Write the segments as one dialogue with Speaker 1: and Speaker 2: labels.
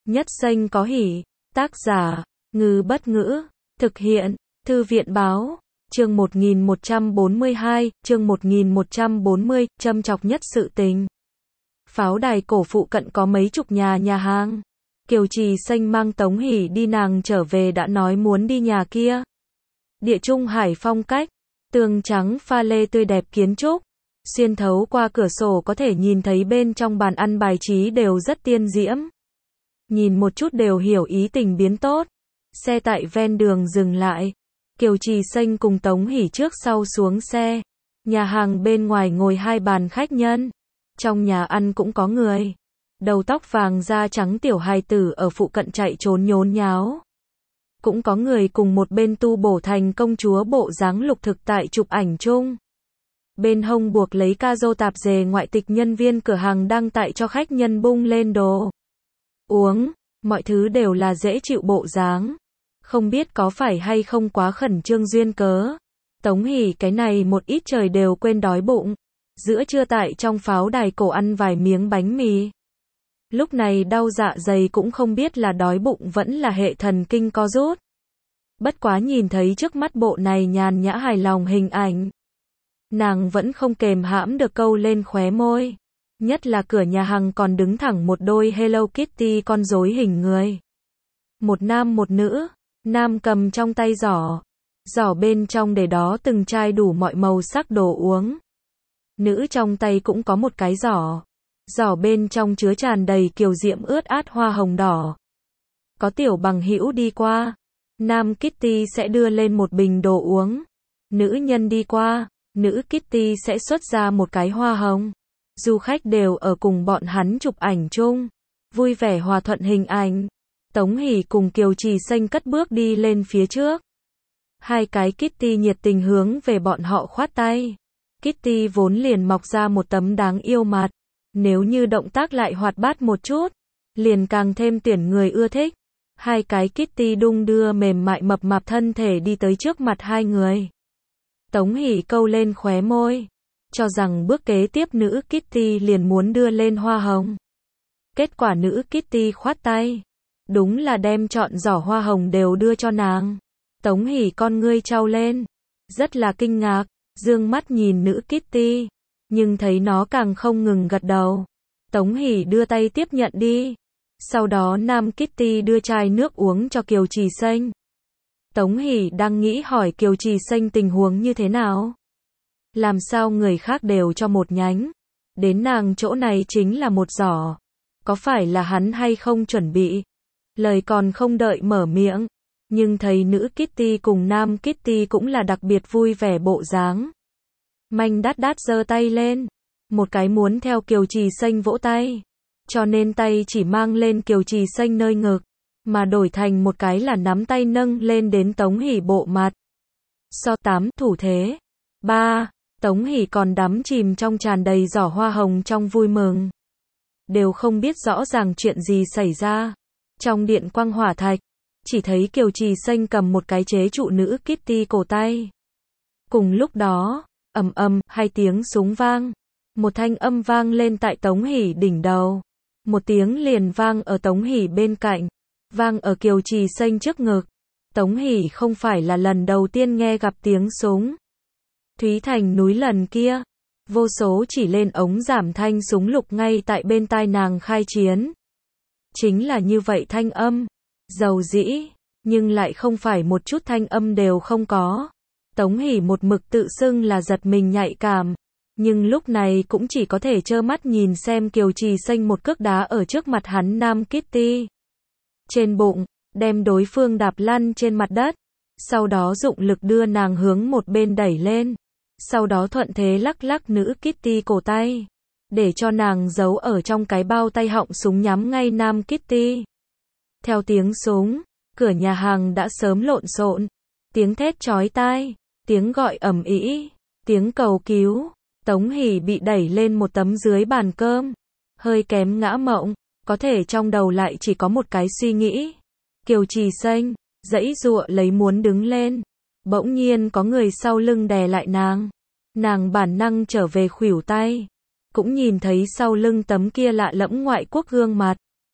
Speaker 1: Nhất xanh có hỉ. Tác giả, Ngư Bất Ngữ. Thực hiện, Thư viện Báo. Chương 1142, chương 1140, châm chọc nhất sự tình. Pháo đài cổ phụ cận có mấy chục nhà hàng. Kiều Trì Xanh mang Tống Hỷ đi, nàng trở về đã nói muốn đi nhà kia. Địa Trung Hải phong cách, tường trắng pha lê tươi đẹp kiến trúc. Xuyên thấu qua cửa sổ có thể nhìn thấy bên trong bàn ăn bài trí đều rất tiên diễm. Nhìn một chút đều hiểu ý tình biến tốt. Xe tại ven đường dừng lại. Kiều Trì Xanh cùng Tống Hỷ trước sau xuống xe. Nhà hàng bên ngoài ngồi hai bàn khách nhân. Trong nhà ăn cũng có người. Đầu tóc vàng da trắng tiểu hài tử ở phụ cận chạy trốn nhốn nháo. Cũng có người cùng một bên tu bổ thành công chúa bộ dáng lục thực tại chụp ảnh chung. Bên hông buộc lấy ca rô tạp dề ngoại tịch nhân viên cửa hàng đang tại cho khách nhân bung lên đồ uống, mọi thứ đều là dễ chịu bộ dáng. Không biết có phải hay không quá khẩn trương duyên cớ. Tống Hỷ cái này một ít trời đều quên đói bụng. Giữa trưa tại trong pháo đài cổ ăn vài miếng bánh mì. Lúc này đau dạ dày cũng không biết là đói bụng vẫn là hệ thần kinh co rút. Bất quá nhìn thấy trước mắt bộ này nhàn nhã hài lòng hình ảnh. Nàng vẫn không kềm hãm được câu lên khóe môi. Nhất là cửa nhà hàng còn đứng thẳng một đôi Hello Kitty con rối hình người. Một nam một nữ. Nam cầm trong tay giỏ. Giỏ bên trong để đó từng chai đủ mọi màu sắc đồ uống. Nữ trong tay cũng có một cái giỏ. Giỏ bên trong chứa tràn đầy kiều diễm ướt át hoa hồng đỏ. Có tiểu bằng hữu đi qua. Nam Kitty sẽ đưa lên một bình đồ uống. Nữ nhân đi qua. Nữ Kitty sẽ xuất ra một cái hoa hồng. Du khách đều ở cùng bọn hắn chụp ảnh chung. Vui vẻ hòa thuận hình ảnh. Tống Hỷ cùng Kiều Trì Xanh cất bước đi lên phía trước. Hai cái Kitty nhiệt tình hướng về bọn họ khoát tay. Kitty vốn liền mọc ra một tấm đáng yêu mặt. Nếu như động tác lại hoạt bát một chút, liền càng thêm tuyển người ưa thích. Hai cái Kitty đung đưa mềm mại mập mạp thân thể đi tới trước mặt hai người. Tống Hỷ câu lên khóe môi, cho rằng bước kế tiếp nữ Kitty liền muốn đưa lên hoa hồng. Kết quả nữ Kitty khoát tay, đúng là đem trọn giỏ hoa hồng đều đưa cho nàng. Tống Hỷ con ngươi trao lên, rất là kinh ngạc, dương mắt nhìn nữ Kitty, nhưng thấy nó càng không ngừng gật đầu. Tống Hỷ đưa tay tiếp nhận đi. Sau đó nam Kitty đưa chai nước uống cho Kiều Trì Xanh. Tống Hỷ đang nghĩ hỏi Kiều Trì Xanh tình huống như thế nào. Làm sao người khác đều cho một nhánh. Đến nàng chỗ này chính là một giỏ. Có phải là hắn hay không chuẩn bị. Lời còn không đợi mở miệng. Nhưng thấy nữ Kitty cùng nam Kitty cũng là đặc biệt vui vẻ bộ dáng. Manh đát đát giơ tay lên. Một cái muốn theo Kiều Trì Xanh vỗ tay. Cho nên tay chỉ mang lên Kiều Trì Xanh nơi ngực. Mà đổi thành một cái là nắm tay nâng lên đến Tống Hỷ bộ mặt. So 8 thủ thế. 3. Tống Hỷ còn đắm chìm trong tràn đầy giỏ hoa hồng trong vui mừng. Đều không biết rõ ràng chuyện gì xảy ra. Trong điện quang hỏa thạch, chỉ thấy Kiều Trì Xanh cầm một cái chế trụ nữ Kitty cổ tay. Cùng lúc đó, ầm ầm, hai tiếng súng vang. Một thanh âm vang lên tại Tống Hỷ đỉnh đầu. Một tiếng liền vang ở Tống Hỷ bên cạnh. Vang ở Kiều Trì Xanh trước ngực. Tống Hỷ không phải là lần đầu tiên nghe gặp tiếng súng. Thúy Thành núi lần kia, vô số chỉ lên ống giảm thanh súng lục ngay tại bên tai nàng khai chiến. Chính là như vậy thanh âm, dầu dĩ, nhưng lại không phải một chút thanh âm đều không có. Tống Hỷ một mực tự xưng là giật mình nhạy cảm, nhưng lúc này cũng chỉ có thể trơ mắt nhìn xem Kiều Trì Xanh một cước đá ở trước mặt hắn nam Kitty. Trên bụng, đem đối phương đạp lăn trên mặt đất, sau đó dụng lực đưa nàng hướng một bên đẩy lên, sau đó thuận thế lắc lắc nữ Kitty cổ tay, để cho nàng giấu ở trong cái bao tay họng súng nhắm ngay nam Kitty. Theo tiếng súng, cửa nhà hàng đã sớm lộn xộn, tiếng thét chói tai, tiếng gọi ầm ĩ, tiếng cầu cứu. Tống Hỷ bị đẩy lên một tấm dưới bàn cơm, hơi kém ngã mộng. Có thể trong đầu lại chỉ có một cái suy nghĩ. Kiều Trì Xanh, giãy giụa lấy muốn đứng lên. Bỗng nhiên có người sau lưng đè lại nàng. Nàng bản năng trở về khuỷu tay. Cũng nhìn thấy sau lưng tấm kia lạ lẫm ngoại quốc gương mặt.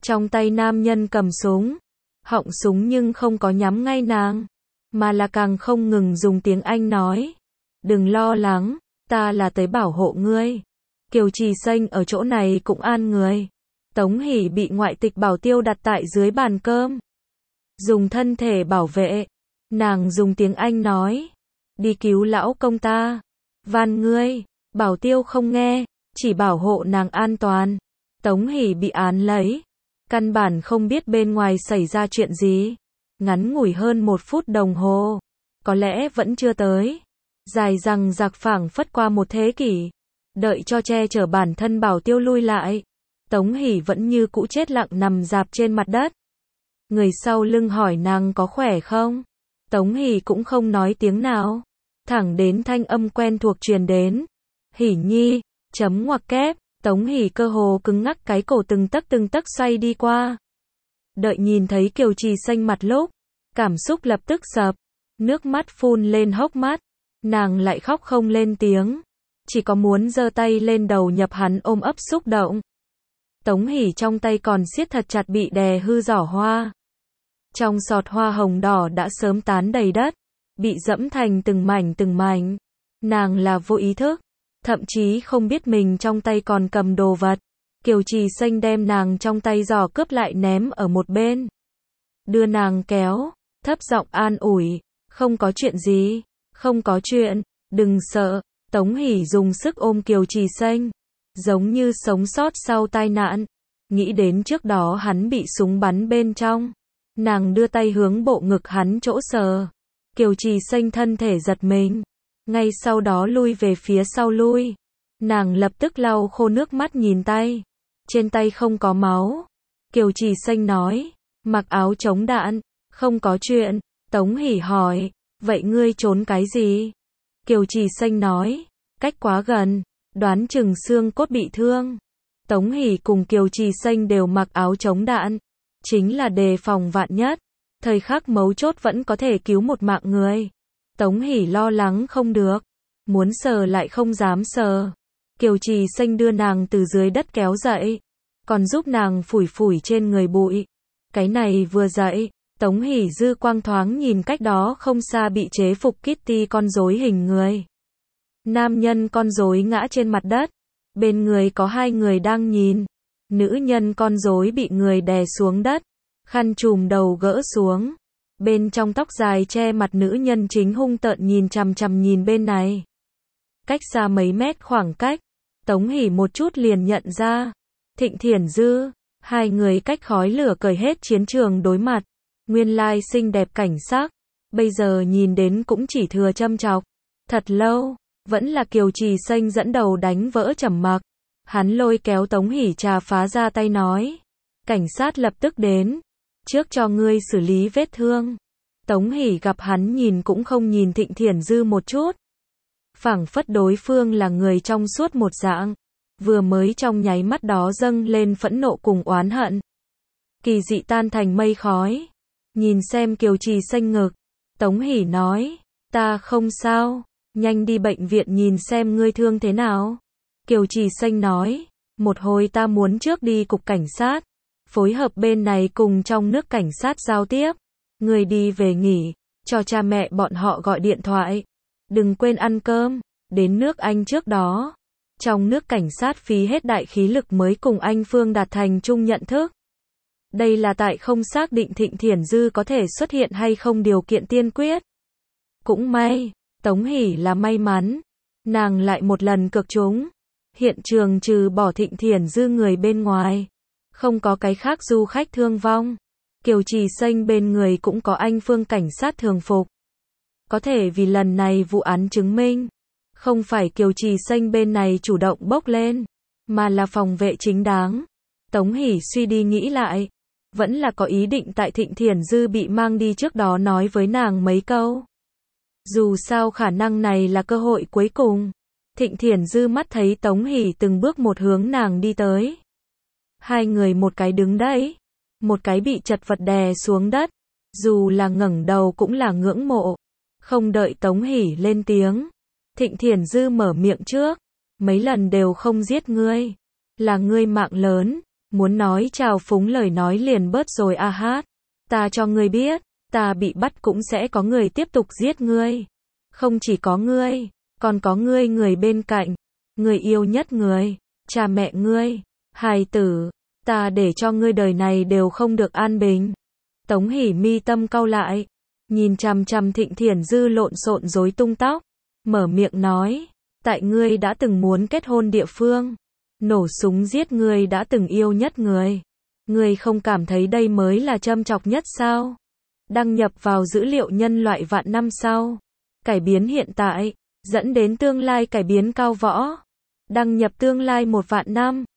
Speaker 1: Trong tay nam nhân cầm súng, họng súng nhưng không có nhắm ngay nàng, mà là càng không ngừng dùng tiếng Anh nói. Đừng lo lắng, ta là tới bảo hộ ngươi. Kiều Trì Xanh ở chỗ này cũng an người. Tống Hỷ bị ngoại tịch Bảo Tiêu đặt tại dưới bàn cơm. Dùng thân thể bảo vệ. Nàng dùng tiếng Anh nói. Đi cứu lão công ta. Van ngươi. Bảo Tiêu không nghe, chỉ bảo hộ nàng an toàn. Tống Hỷ bị án lấy. Căn bản không biết bên ngoài xảy ra chuyện gì. Ngắn ngủi hơn 1 phút đồng hồ. Có lẽ vẫn chưa tới. Dài rằng giặc phảng phất qua 1 thế kỷ. Đợi cho che chở bản thân Bảo Tiêu lui lại. Tống Hỷ vẫn như cũ chết lặng nằm rạp trên mặt đất. Người sau lưng hỏi nàng có khỏe không? Tống Hỷ cũng không nói tiếng nào. Thẳng đến thanh âm quen thuộc truyền đến. Hỷ nhi, chấm ngoặc kép. Tống Hỷ cơ hồ cứng ngắc cái cổ từng tấc xoay đi qua. Đợi nhìn thấy Kiều Trì Xanh mặt lúc, cảm xúc lập tức sập. Nước mắt phun lên hốc mắt. Nàng lại khóc không lên tiếng. Chỉ có muốn giơ tay lên đầu nhập hắn ôm ấp xúc động. Tống Hỷ trong tay còn siết thật chặt bị đè hư giỏ hoa. Trong sọt hoa hồng đỏ đã sớm tán đầy đất, bị dẫm thành từng mảnh. Nàng là vô ý thức, thậm chí không biết mình trong tay còn cầm đồ vật. Kiều Trì Xanh đem nàng trong tay giỏ cướp lại ném ở một bên. Đưa nàng kéo, thấp giọng an ủi, không có chuyện gì, không có chuyện, đừng sợ. Tống Hỷ dùng sức ôm Kiều Trì Xanh, giống như sống sót sau tai nạn. Nghĩ đến trước đó hắn bị súng bắn bên trong. Nàng đưa tay hướng bộ ngực hắn chỗ sờ. Kiều Trì Xanh thân thể giật mình. Ngay sau đó lui về phía sau lui. Nàng lập tức lau khô nước mắt nhìn tay. Trên tay không có máu. Kiều Trì Xanh nói. Mặc áo chống đạn. Không có chuyện. Tống Hỷ hỏi. Vậy ngươi trốn cái gì? Kiều Trì Xanh nói. Cách quá gần. Đoán chừng xương cốt bị thương. Tống Hỷ cùng Kiều Trì Xanh đều mặc áo chống đạn. Chính là đề phòng vạn nhất. Thời khắc mấu chốt vẫn có thể cứu một mạng người. Tống Hỷ lo lắng không được. Muốn sờ lại không dám sờ. Kiều Trì Xanh đưa nàng từ dưới đất kéo dậy. Còn giúp nàng phủi trên người bụi. Cái này vừa dậy, Tống Hỷ dư quang thoáng nhìn cách đó không xa bị chế phục Kitty con rối hình người. Nam nhân con rối ngã trên mặt đất. Bên người có 2 người đang nhìn. Nữ nhân con rối bị người đè xuống đất. Khăn trùm đầu gỡ xuống. Bên trong tóc dài che mặt nữ nhân chính hung tợn nhìn chằm chằm nhìn bên này. Cách xa mấy mét khoảng cách. Tống Hỷ một chút liền nhận ra. Thịnh Thiển Dư. 2 người cách khói lửa cởi hết chiến trường đối mặt. Nguyên lai xinh đẹp cảnh sắc. Bây giờ nhìn đến cũng chỉ thừa châm chọc. Thật lâu. Vẫn là Kiều Trì Xanh dẫn đầu đánh vỡ trầm mặc. Hắn lôi kéo Tống Hỷ trà phá ra tay nói. Cảnh sát lập tức đến. Trước cho ngươi xử lý vết thương. Tống Hỷ gặp hắn nhìn cũng không nhìn Thịnh Thiển Dư một chút. Phảng phất đối phương là người trong suốt một dạng. Vừa mới trong nháy mắt đó dâng lên phẫn nộ cùng oán hận. Kỳ dị tan thành mây khói. Nhìn xem Kiều Trì Xanh ngực. Tống Hỷ nói. Ta không sao. Nhanh đi bệnh viện nhìn xem ngươi thương thế nào. Kiều Trì Xanh nói. Một hồi ta muốn trước đi cục cảnh sát. Phối hợp bên này cùng trong nước cảnh sát giao tiếp. Ngươi đi về nghỉ. Cho cha mẹ bọn họ gọi điện thoại. Đừng quên ăn cơm. Đến nước Anh trước đó. Trong nước cảnh sát phí hết đại khí lực mới cùng anh Phương đạt thành chung nhận thức. Đây là tại không xác định Thịnh Thiển Dư có thể xuất hiện hay không điều kiện tiên quyết. Cũng may. Tống Hỷ là may mắn. Nàng lại một lần cược trúng. Hiện trường trừ bỏ Thịnh Thiển Dư người bên ngoài. Không có cái khác du khách thương vong. Kiều Trì Xanh bên người cũng có anh Phương cảnh sát thường phục. Có thể vì lần này vụ án chứng minh. Không phải Kiều Trì Xanh bên này chủ động bốc lên. Mà là phòng vệ chính đáng. Tống Hỷ suy đi nghĩ lại. Vẫn là có ý định tại Thịnh Thiển Dư bị mang đi trước đó nói với nàng mấy câu. Dù sao khả năng này là cơ hội cuối cùng. Thịnh Thiển Dư mắt thấy Tống Hỷ từng bước một hướng nàng đi tới. 2 người một cái đứng đấy. Một cái bị chật vật đè xuống đất. Dù là ngẩng đầu cũng là ngưỡng mộ. Không đợi Tống Hỷ lên tiếng. Thịnh Thiển Dư mở miệng trước. Mấy lần đều không giết ngươi. Là ngươi mạng lớn. Muốn nói trào phúng lời nói liền bớt rồi a hát. Ta cho ngươi biết, ta bị bắt cũng sẽ có người tiếp tục giết ngươi. Không chỉ có ngươi, còn có ngươi người bên cạnh, người yêu nhất người, cha mẹ ngươi, hài tử, ta để cho ngươi đời này đều không được an bình. Tống Hỷ mi tâm cau lại, nhìn chằm chằm Thịnh Thiển Dư lộn xộn rối tung tóc, mở miệng nói, tại ngươi đã từng muốn kết hôn địa phương, nổ súng giết ngươi đã từng yêu nhất người. Ngươi không cảm thấy đây mới là châm chọc nhất sao? Đăng nhập vào dữ liệu nhân loại vạn năm sau. Cải biến hiện tại, dẫn đến tương lai cải biến cao võ. Đăng nhập tương lai 1 vạn năm.